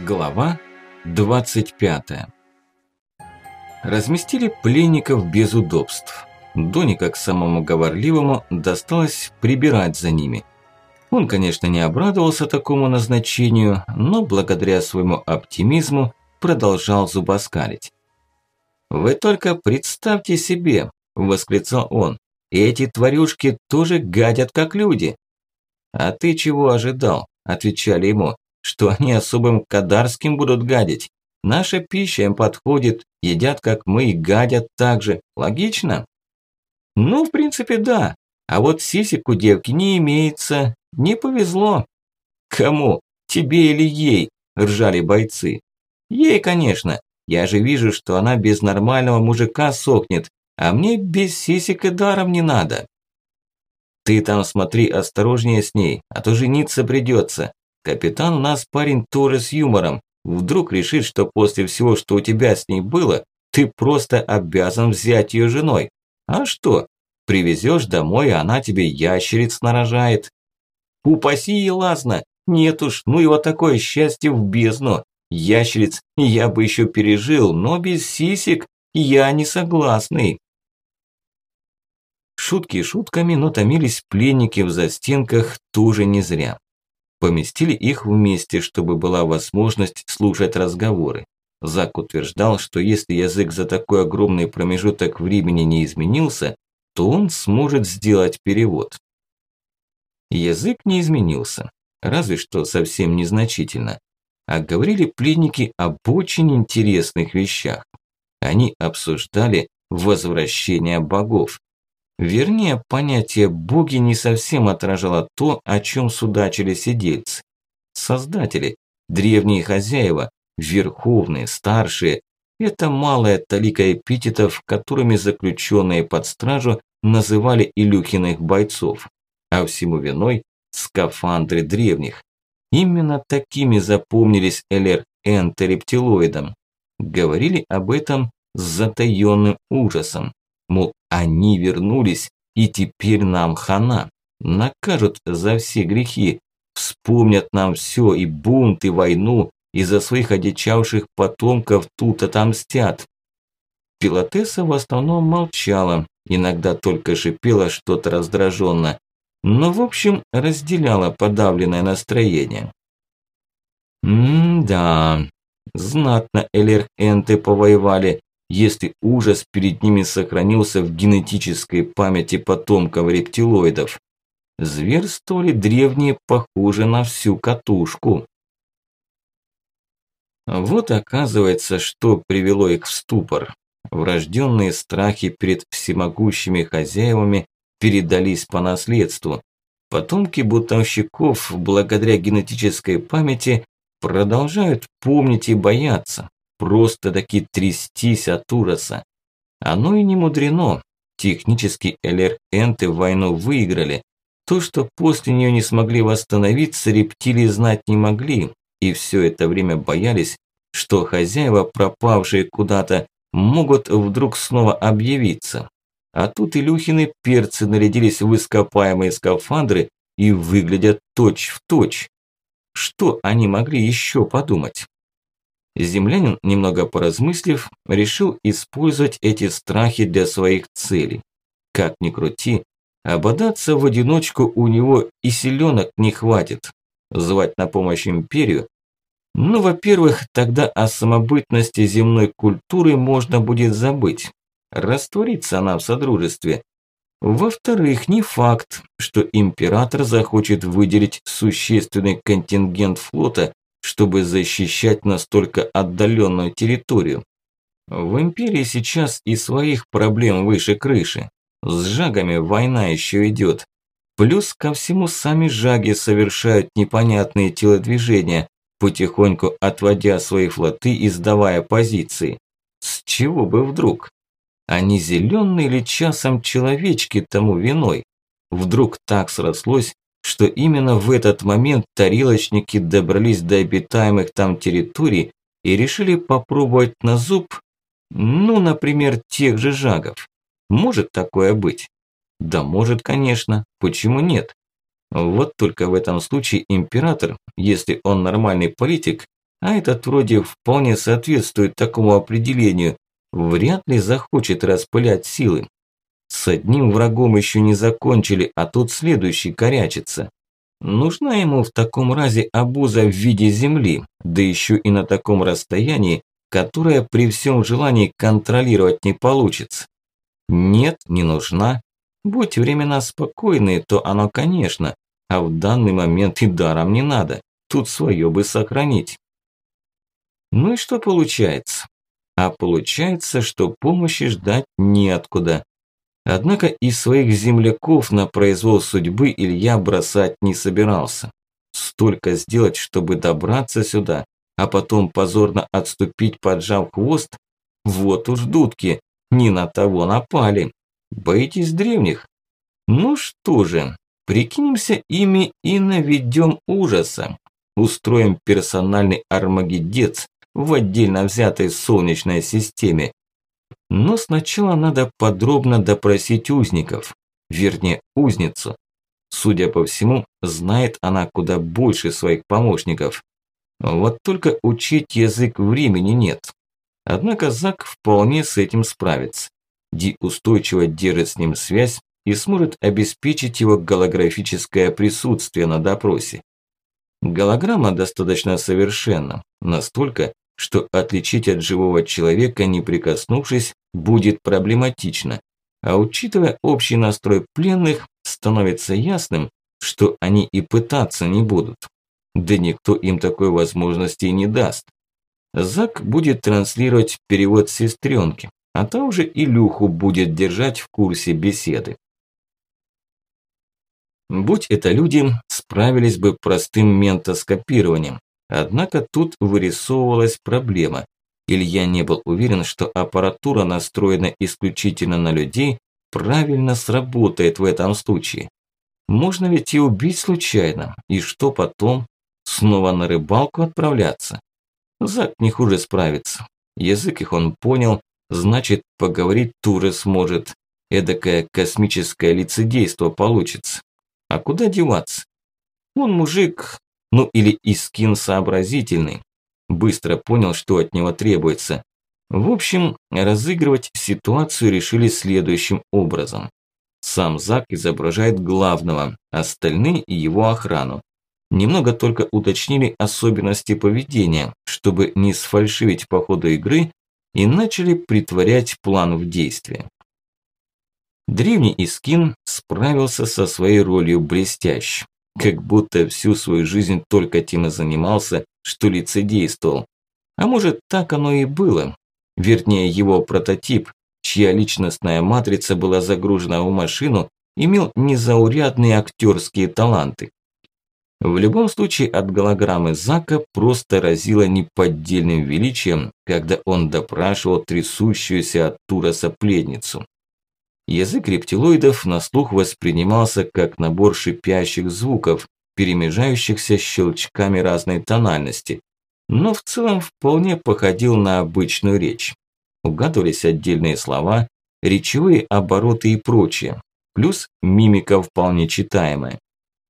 Глава 25. Разместили пленников без удобств. Доне, как самому говорливому, досталось прибирать за ними. Он, конечно, не обрадовался такому назначению, но благодаря своему оптимизму продолжал зубоскалить. «Вы только представьте себе», – восклицал он, – «эти тварюшки тоже гадят как люди». «А ты чего ожидал?» – отвечали ему. «Что они особым кадарским будут гадить. Наша пища им подходит, едят как мы и гадят так же. Логично?» «Ну, в принципе, да. А вот сисек у девки не имеется. Не повезло». «Кому? Тебе или ей?» – ржали бойцы. «Ей, конечно. Я же вижу, что она без нормального мужика сохнет, а мне без сисек и даром не надо». «Ты там смотри осторожнее с ней, а то жениться придется. Капитан у нас парень тоже с юмором. Вдруг решит, что после всего, что у тебя с ней было, ты просто обязан взять ее женой. А что? Привезешь домой, а она тебе ящериц нарожает». «Упаси елазно! Нет уж, ну его такое счастье в бездну! Ящериц я бы еще пережил, но без сисек я не согласный». Шутки шутками, но томились пленники в застенках тоже не зря. Поместили их вместе, чтобы была возможность слушать разговоры. Зак утверждал, что если язык за такой огромный промежуток времени не изменился, то он сможет сделать перевод. Язык не изменился, разве что совсем незначительно. А говорили пленники об очень интересных вещах. Они обсуждали возвращение богов. Вернее, понятие «боги» не совсем отражало то, о чем судачили сидельцы. Создатели, древние хозяева, верховные, старшие – это малая талика эпитетов, которыми заключенные под стражу называли Илюхиных бойцов, а всему виной – скафандры древних. Именно такими запомнились ЛРН-то рептилоидам. Говорили об этом с затаённым ужасом. Мол, они вернулись, и теперь нам хана. Накажут за все грехи, вспомнят нам все, и бунт, и войну, и за своих одичавших потомков тут отомстят. Пилотесса в основном молчала, иногда только шипела что-то раздраженно, но в общем разделяла подавленное настроение. Да, знатно ЛРН-ты повоевали, если ужас перед ними сохранился в генетической памяти потомков рептилоидов. Зверствовали древние похоже на всю катушку. Вот оказывается, что привело их в ступор. Врожденные страхи перед всемогущими хозяевами передались по наследству. Потомки бунтовщиков, благодаря генетической памяти, продолжают помнить и бояться. Просто-таки трястись от ужаса. Оно и не мудрено. Технически ЛРН-ты войну выиграли. То, что после нее не смогли восстановиться, рептилии знать не могли. И все это время боялись, что хозяева, пропавшие куда-то, могут вдруг снова объявиться. А тут Илюхины перцы нарядились в ископаемые скафандры и выглядят точь-в-точь. Что они могли еще подумать? Землянин, немного поразмыслив, решил использовать эти страхи для своих целей. Как ни крути, а бодаться в одиночку у него и силенок не хватит. Звать на помощь империю? Ну, во-первых, тогда о самобытности земной культуры можно будет забыть. Растворится она в содружестве. Во-вторых, не факт, что император захочет выделить существенный контингент флота, чтобы защищать настолько отдаленную территорию. В империи сейчас и своих проблем выше крыши. С жагами война еще идет. Плюс ко всему сами жаги совершают непонятные телодвижения, потихоньку отводя свои флоты и сдавая позиции. С чего бы вдруг? Они зеленые или часом человечки тому виной? Вдруг так срослось, что именно в этот момент тарелочники добрались до обитаемых там территорий и решили попробовать на зуб, ну, например, тех же жагов. Может такое быть? Да может, конечно, почему нет? Вот только в этом случае император, если он нормальный политик, А этот вроде вполне соответствует такому определению, вряд ли захочет распылять силы. С одним врагом еще не закончили, а тут следующий корячится. Нужна ему в таком разе обуза в виде земли, да еще и на таком расстоянии, которое при всем желании контролировать не получится. Нет, не нужна. Будь времена спокойные, то оно, конечно, а в данный момент и даром не надо. Тут свое бы сохранить. Ну и что получается? А получается, что помощи ждать неоткуда. Однако и своих земляков на произвол судьбы Илья бросать не собирался. Столько сделать, чтобы добраться сюда, а потом позорно отступить, поджав хвост? Вот уж дудки, не на того напали. Боитесь древних? Ну что же, прикинемся ими и наведем ужаса. Устроим персональный армагеддец в отдельно взятой солнечной системе. Но сначала надо подробно допросить узников, вернее узницу. Судя по всему, знает она куда больше своих помощников. Вот только учить язык времени нет. Однако Зак вполне с этим справится. Ди устойчиво держит с ним связь и сможет обеспечить его голографическое присутствие на допросе. Голограмма достаточно совершенна, настолько, что отличить от живого человека, не прикоснувшись, будет проблематично. А учитывая общий настрой пленных, становится ясным, что они и пытаться не будут. Да никто им такой возможности и не даст. Зак будет транслировать перевод сестренки, а та уже Илюху будет держать в курсе беседы. Будь это люди, справились бы простым ментоскопированием. Однако тут вырисовывалась проблема. Илья не был уверен, что аппаратура, настроена исключительно на людей, правильно сработает в этом случае. Можно ведь и убить случайно. И что потом? Снова на рыбалку отправляться? Зак не хуже справится. Язык их он понял, значит, поговорить тоже сможет. Эдакое космическое лицедейство получится. А куда деваться? Он мужик, ну или Искин сообразительный. Быстро понял, что от него требуется. В общем, разыгрывать ситуацию решили следующим образом. Сам Зак изображает главного, остальные и его охрану. Немного только уточнили особенности поведения, чтобы не сфальшивить по ходу игры, и начали притворять план в действие. Древний Искин справился со своей ролью блестяще. Как будто всю свою жизнь только тем и занимался, что лицедействовал. А может, так оно и было. Вернее, его прототип, чья личностная матрица была загружена в машину, имел незаурядные актерские таланты. В любом случае, от голограммы Зака просто разило неподдельным величием, когда он допрашивал трясущуюся от ужаса пленницу. Язык рептилоидов на слух воспринимался как набор шипящих звуков, перемежающихся щелчками разной тональности, но в целом вполне походил на обычную речь. Угадывались отдельные слова, речевые обороты и прочее, плюс мимика вполне читаемая.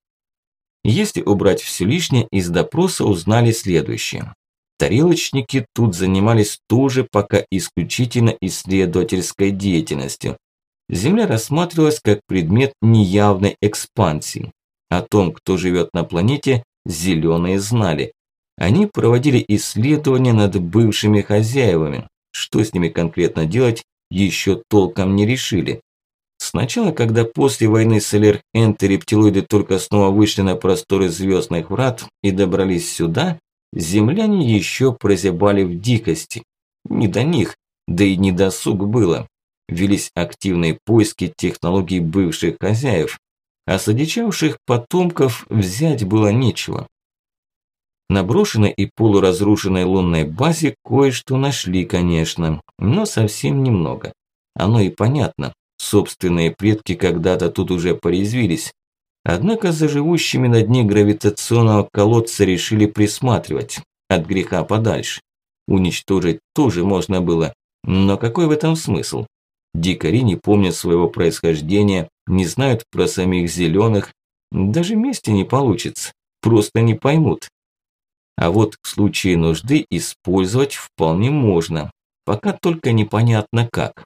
Если убрать все лишнее, из допроса узнали следующее. Тарелочники тут занимались тоже пока исключительно исследовательской деятельностью. Земля рассматривалась как предмет неявной экспансии. О том, кто живет на планете, зеленые знали. Они проводили исследования над бывшими хозяевами. Что с ними конкретно делать, еще толком не решили. Сначала, когда после войны с Элер-Энт рептилоиды только снова вышли на просторы звездных врат и добрались сюда, земляне еще прозябали в дикости. Не до них, да и не досуг было. Велись активные поиски технологий бывших хозяев, а с одичавших потомков взять было нечего. На брошенной и полуразрушенной лунной базе кое-что нашли, конечно, но совсем немного. Оно и понятно, собственные предки когда-то тут уже порезвились. Однако за живущими на дне гравитационного колодца решили присматривать, от греха подальше. Уничтожить тоже можно было, но какой в этом смысл? Дикари не помнят своего происхождения, не знают про самих зеленых. Даже мести не получится, просто не поймут. А вот в случае нужды использовать вполне можно, пока только непонятно как.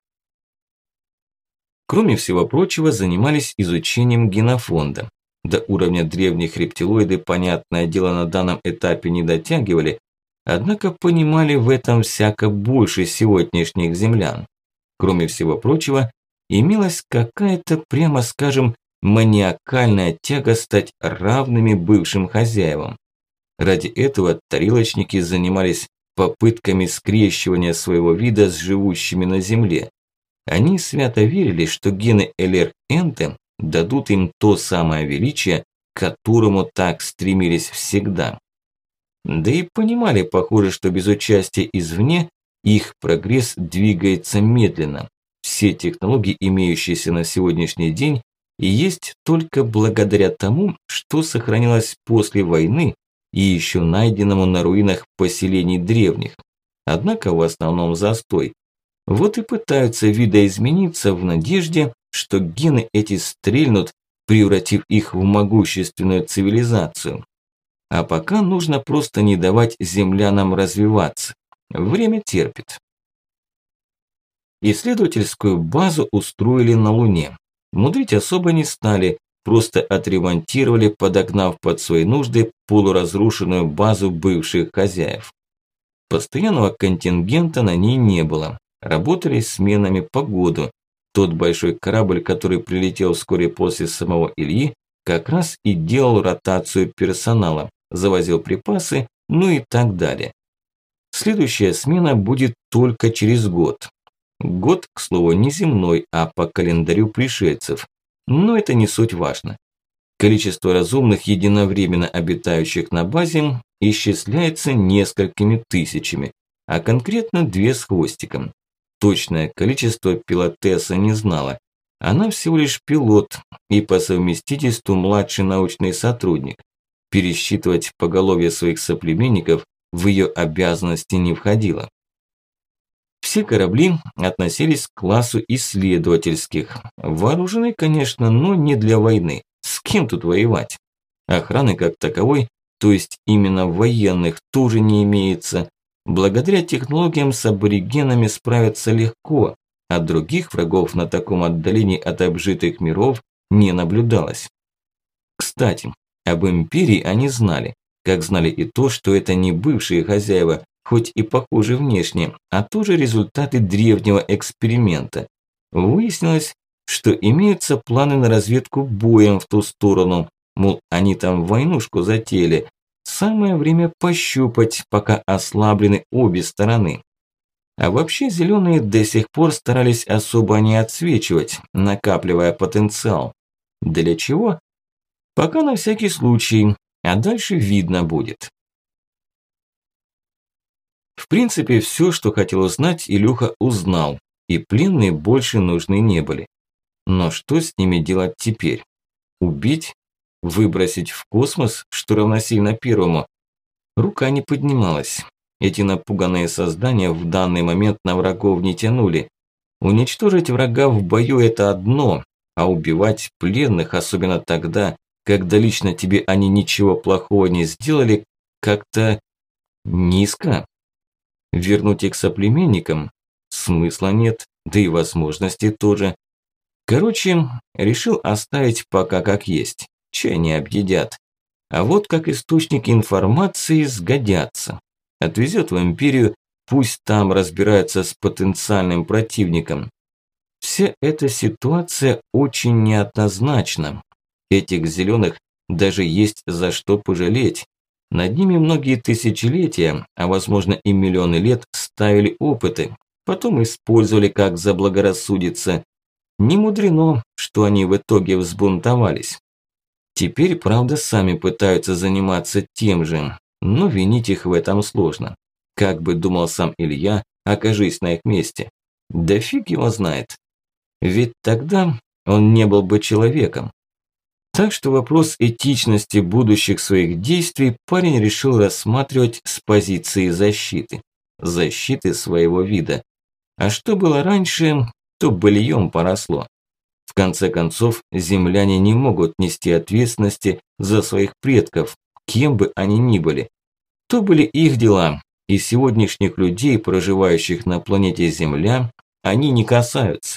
Кроме всего прочего, занимались изучением генофонда. До уровня древних рептилоиды, понятное дело, на данном этапе не дотягивали, однако понимали в этом всяко больше сегодняшних землян. Кроме всего прочего, имелась какая-то, прямо скажем, маниакальная тяга стать равными бывшим хозяевам. Ради этого тарелочники занимались попытками скрещивания своего вида с живущими на земле. Они свято верили, что гены ЛР-Энте дадут им то самое величие, к которому так стремились всегда. Да и понимали, похоже, что без участия извне их прогресс двигается медленно. Все технологии, имеющиеся на сегодняшний день, и есть только благодаря тому, что сохранилось после войны и еще найденному на руинах поселений древних. Однако в основном застой. Вот и пытаются видоизмениться в надежде, что гены эти стрельнут, превратив их в могущественную цивилизацию. А пока нужно просто не давать землянам развиваться. Время терпит. Исследовательскую базу устроили на Луне. Мудрить особо не стали, просто отремонтировали, подогнав под свои нужды полуразрушенную базу бывших хозяев. Постоянного контингента на ней не было. Работали сменами по году. Тот большой корабль, который прилетел вскоре после самого Ильи, как раз и делал ротацию персонала, завозил припасы, ну и так далее. Следующая смена будет только через год. Год, к слову, не земной, а по календарю пришельцев. Но это не суть важно. Количество разумных, единовременно обитающих на базе, исчисляется несколькими тысячами, а конкретно 2 с хвостиком. Точное количество пилотесса не знала. Она всего лишь пилот и по совместительству младший научный сотрудник. Пересчитывать поголовье своих соплеменников в ее обязанности не входило. Все корабли относились к классу исследовательских. Вооружены, конечно, но не для войны. С кем тут воевать? Охраны как таковой, то есть именно военных, тоже не имеется. Благодаря технологиям с аборигенами справиться легко, а других врагов на таком отдалении от обжитых миров не наблюдалось. Кстати, об империи они знали, как знали и то, что это не бывшие хозяева, хоть и похожи внешне, а тоже результаты древнего эксперимента. Выяснилось, что имеются планы на разведку боем в ту сторону, мол, они там войнушку затеяли. Самое время пощупать, пока ослаблены обе стороны. А вообще зеленые до сих пор старались особо не отсвечивать, накапливая потенциал. Для чего? Пока на всякий случай, а дальше видно будет. В принципе, все, что хотел узнать, Илюха узнал, и пленные больше нужны не были. Но что с ними делать теперь? Убить? Выбросить в космос, что равносильно первому? Рука не поднималась. Эти напуганные создания в данный момент на врагов не тянули. Уничтожить врага в бою – это одно, а убивать пленных, особенно тогда, когда лично тебе они ничего плохого не сделали, как-то низко. Вернуть их соплеменникам? Смысла нет, да и возможности тоже. Короче, решил оставить пока как есть. Чай не объедят. А вот как источник информации сгодятся. Отвезет в империю, пусть там разбираются с потенциальным противником. Вся эта ситуация очень неоднозначна. Этих зеленых даже есть за что пожалеть. Над ними многие тысячелетия, а возможно и миллионы лет ставили опыты, потом использовали как заблагорассудится. Не мудрено, что они в итоге взбунтовались. Теперь, правда, сами пытаются заниматься тем же, но винить их в этом сложно. Как бы думал сам Илья, окажись на их месте. Да фиг его знает. Ведь тогда он не был бы человеком. Так что вопрос этичности будущих своих действий парень решил рассматривать с позиции защиты. Защиты своего вида. А что было раньше, то быльем поросло. В конце концов, земляне не могут нести ответственности за своих предков, кем бы они ни были. То были их дела, и сегодняшних людей, проживающих на планете Земля, они не касаются.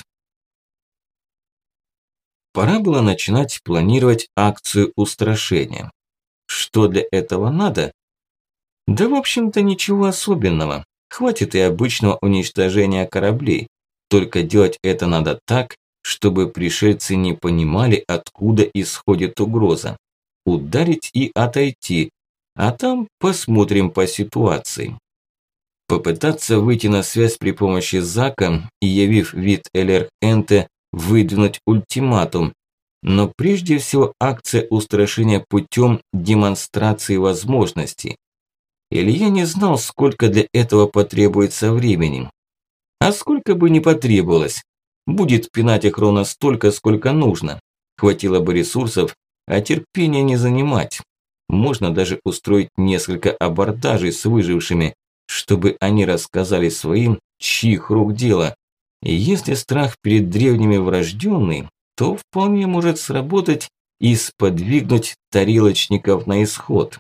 Пора было начинать планировать акцию устрашения. Что для этого надо? Да, в общем-то, ничего особенного. Хватит и обычного уничтожения кораблей. Только делать это надо так, чтобы пришельцы не понимали, откуда исходит угроза. Ударить и отойти, а там посмотрим по ситуации. Попытаться выйти на связь при помощи Зака и, явив вид Элерхенте, выдвинуть ультиматум. Но прежде всего акция устрашения путем демонстрации возможностей. Илья не знал, сколько для этого потребуется времени. А сколько бы ни потребовалось, будет пинать их ровно столько, сколько нужно. Хватило бы ресурсов, а терпения не занимать. Можно даже устроить несколько абордажей с выжившими, чтобы они рассказали своим, чьих рук дело. И если страх перед древними врожденный, то вполне может сработать и сподвигнуть тарелочников на исход.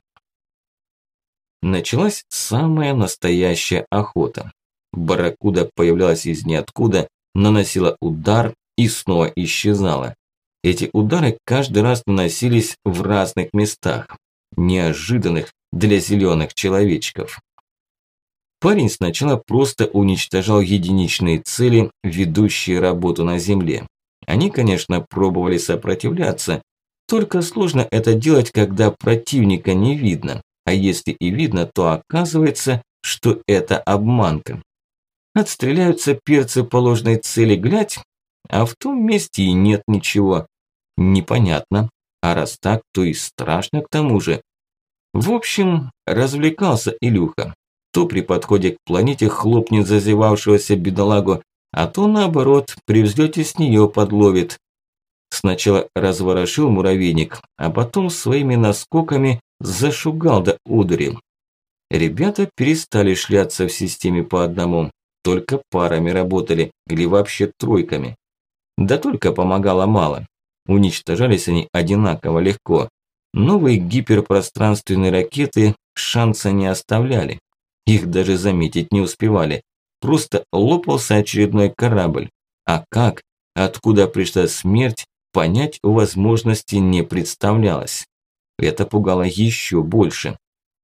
Началась самая настоящая охота. Барракуда появлялась из ниоткуда, наносила удар и снова исчезала. Эти удары каждый раз наносились в разных местах, неожиданных для зеленых человечков. Парень сначала просто уничтожал единичные цели, ведущие работу на Земле. Они, конечно, пробовали сопротивляться, только сложно это делать, когда противника не видно, а если и видно, то оказывается, что это обманка. Отстреляются перцы по ложной цели, глядь, а в том месте и нет ничего. Непонятно, а раз так, то и страшно к тому же. В общем, развлекался Илюха. То при подходе к планете хлопнет зазевавшегося бедолагу, а то наоборот, при взлете с нее подловит. Сначала разворошил муравейник, а потом своими наскоками зашугал до одури. Ребята перестали шляться в системе по одному, только парами работали или вообще тройками. Да только помогало мало. Уничтожались они одинаково легко. Новые гиперпространственные ракеты шанса не оставляли. Их даже заметить не успевали. Просто лопался очередной корабль. А как, откуда пришла смерть, понять возможности не представлялось. Это пугало еще больше.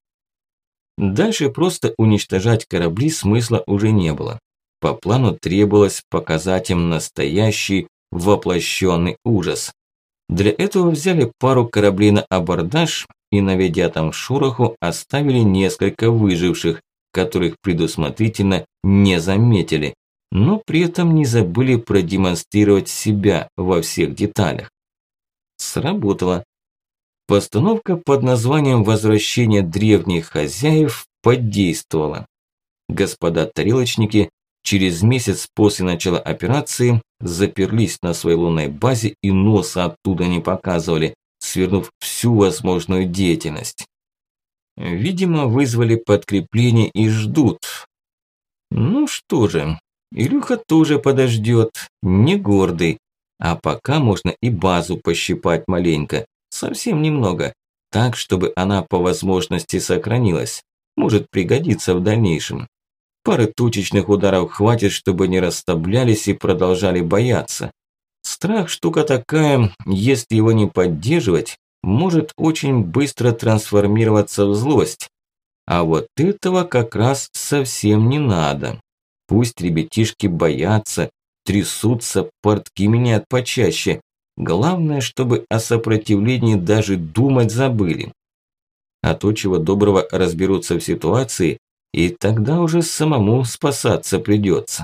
Дальше просто уничтожать корабли смысла уже не было. По плану требовалось показать им настоящий воплощенный ужас. Для этого взяли пару кораблей на абордаж и, наведя там шороху, оставили несколько выживших, которых предусмотрительно не заметили, но при этом не забыли продемонстрировать себя во всех деталях. Сработало. Постановка под названием «Возвращение древних хозяев» подействовала. Господа тарелочники через месяц после начала операции заперлись на своей лунной базе и носа оттуда не показывали, свернув всю возможную деятельность. Видимо, вызвали подкрепление и ждут. Ну что же, Илюха тоже подождет, не гордый. А пока можно и базу пощипать маленько, совсем немного, так, чтобы она по возможности сохранилась. Может пригодиться в дальнейшем. Пары точечных ударов хватит, чтобы не расслаблялись и продолжали бояться. Страх штука такая, если его не поддерживать, может очень быстро трансформироваться в злость. А вот этого как раз совсем не надо. Пусть ребятишки боятся, трясутся, портки меняют почаще. Главное, чтобы о сопротивлении даже думать забыли. А то, чего доброго, разберутся в ситуации, и тогда уже самому спасаться придется.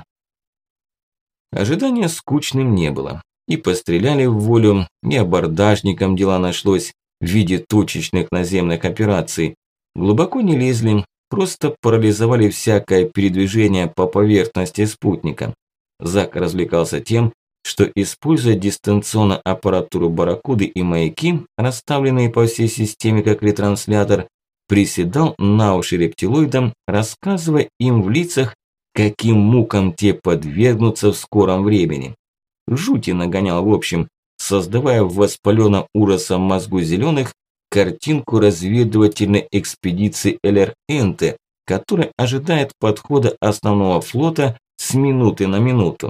Ожидания скучным не было. И постреляли в волю, и абордажникам дела нашлось в виде точечных наземных операций. Глубоко не лезли, просто парализовали всякое передвижение по поверхности спутника. Зак развлекался тем, что, используя дистанционно аппаратуру барракуды и маяки, расставленные по всей системе как ретранслятор, приседал на уши рептилоидам, рассказывая им в лицах, каким мукам те подвергнутся в скором времени. Жути нагонял в общем, создавая в воспаленном ужасом мозгу зеленых картинку разведывательной экспедиции ЛР-Энте, которая ожидает подхода основного флота с минуты на минуту.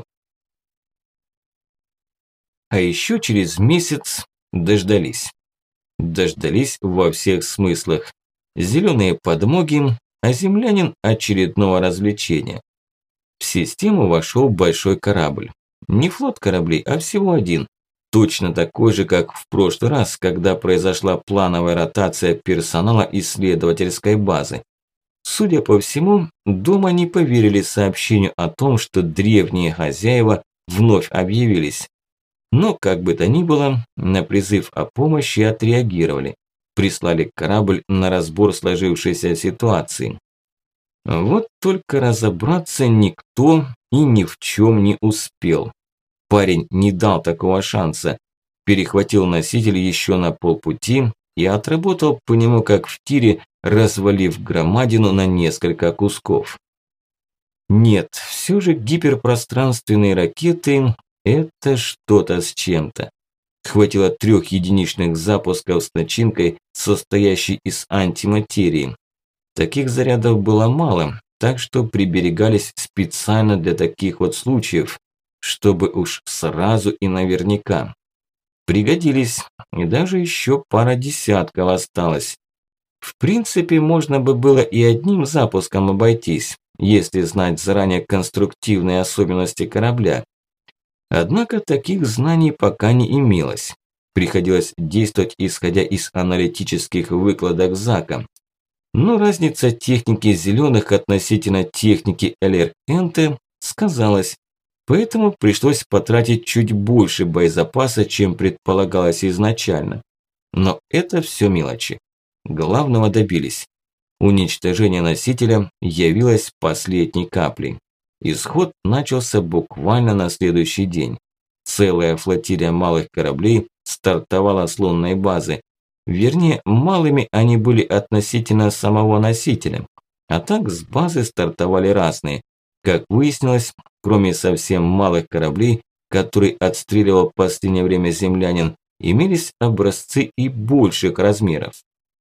А еще через месяц дождались. Дождались во всех смыслах. Зеленые подмоги, а землянин очередного развлечения. В систему вошел большой корабль. Не флот кораблей, а всего один. Точно такой же, как в прошлый раз, когда произошла плановая ротация персонала исследовательской базы. Судя по всему, дома не поверили сообщению о том, что древние хозяева вновь объявились. Но, как бы то ни было, на призыв о помощи отреагировали. Прислали корабль на разбор сложившейся ситуации. Вот только разобраться никто и ни в чем не успел. Парень не дал такого шанса. Перехватил носитель еще на полпути и отработал по нему как в тире, развалив громадину на несколько кусков. Нет, все же гиперпространственные ракеты – это что-то с чем-то. Хватило 3 единичных запусков с начинкой, состоящей из антиматерии. Таких зарядов было мало, так что приберегались специально для таких вот случаев, чтобы уж сразу и наверняка. Пригодились, и даже еще пара десятков осталось. В принципе, можно бы было и одним запуском обойтись, если знать заранее конструктивные особенности корабля. Однако таких знаний пока не имелось. Приходилось действовать исходя из аналитических выкладок Зака. Но разница техники зеленых относительно техники ЛР-Энте сказалась, поэтому пришлось потратить чуть больше боезапаса, чем предполагалось изначально. Но это все мелочи. Главного добились. Уничтожение носителя явилось последней каплей. Исход начался буквально на следующий день. Целая флотилия малых кораблей стартовала с лунной базы. Вернее, малыми они были относительно самого носителя. А так с базы стартовали разные. Как выяснилось, кроме совсем малых кораблей, которые отстреливал в последнее время землянин, имелись образцы и больших размеров.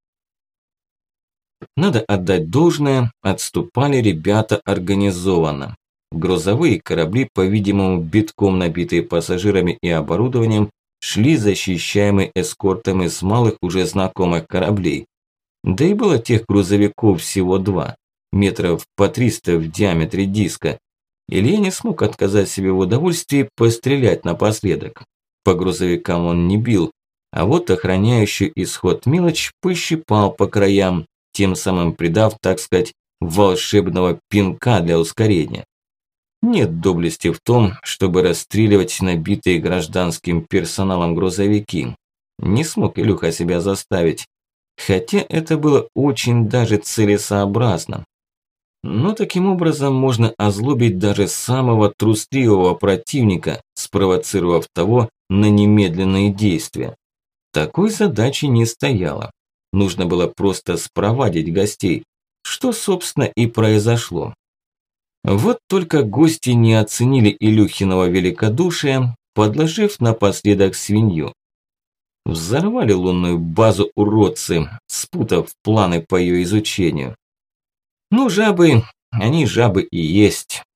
Надо отдать должное, отступали ребята организованно. Грузовые корабли, по-видимому, битком набитые пассажирами и оборудованием, шли защищаемые эскортами с малых уже знакомых кораблей. Да и было тех грузовиков всего 2, метров по 300 в диаметре диска. Илья не смог отказать себе в удовольствии пострелять напоследок. По грузовикам он не бил, а вот охраняющий исход мелочь пощипал по краям, тем самым придав, так сказать, волшебного пинка для ускорения. Нет доблести в том, чтобы расстреливать набитые гражданским персоналом грузовики. Не смог Илюха себя заставить. Хотя это было очень даже целесообразно. Но таким образом можно озлобить даже самого трусливого противника, спровоцировав того на немедленные действия. Такой задачи не стояло. Нужно было просто спровадить гостей, что, собственно, и произошло. Вот только гости не оценили Илюхиного великодушия, подложив напоследок свинью. Взорвали лунную базу уродцы, спутав планы по ее изучению. Ну, жабы, они жабы и есть.